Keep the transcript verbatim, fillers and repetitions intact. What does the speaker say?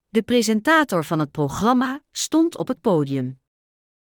De presentator van het programma stond op het podium.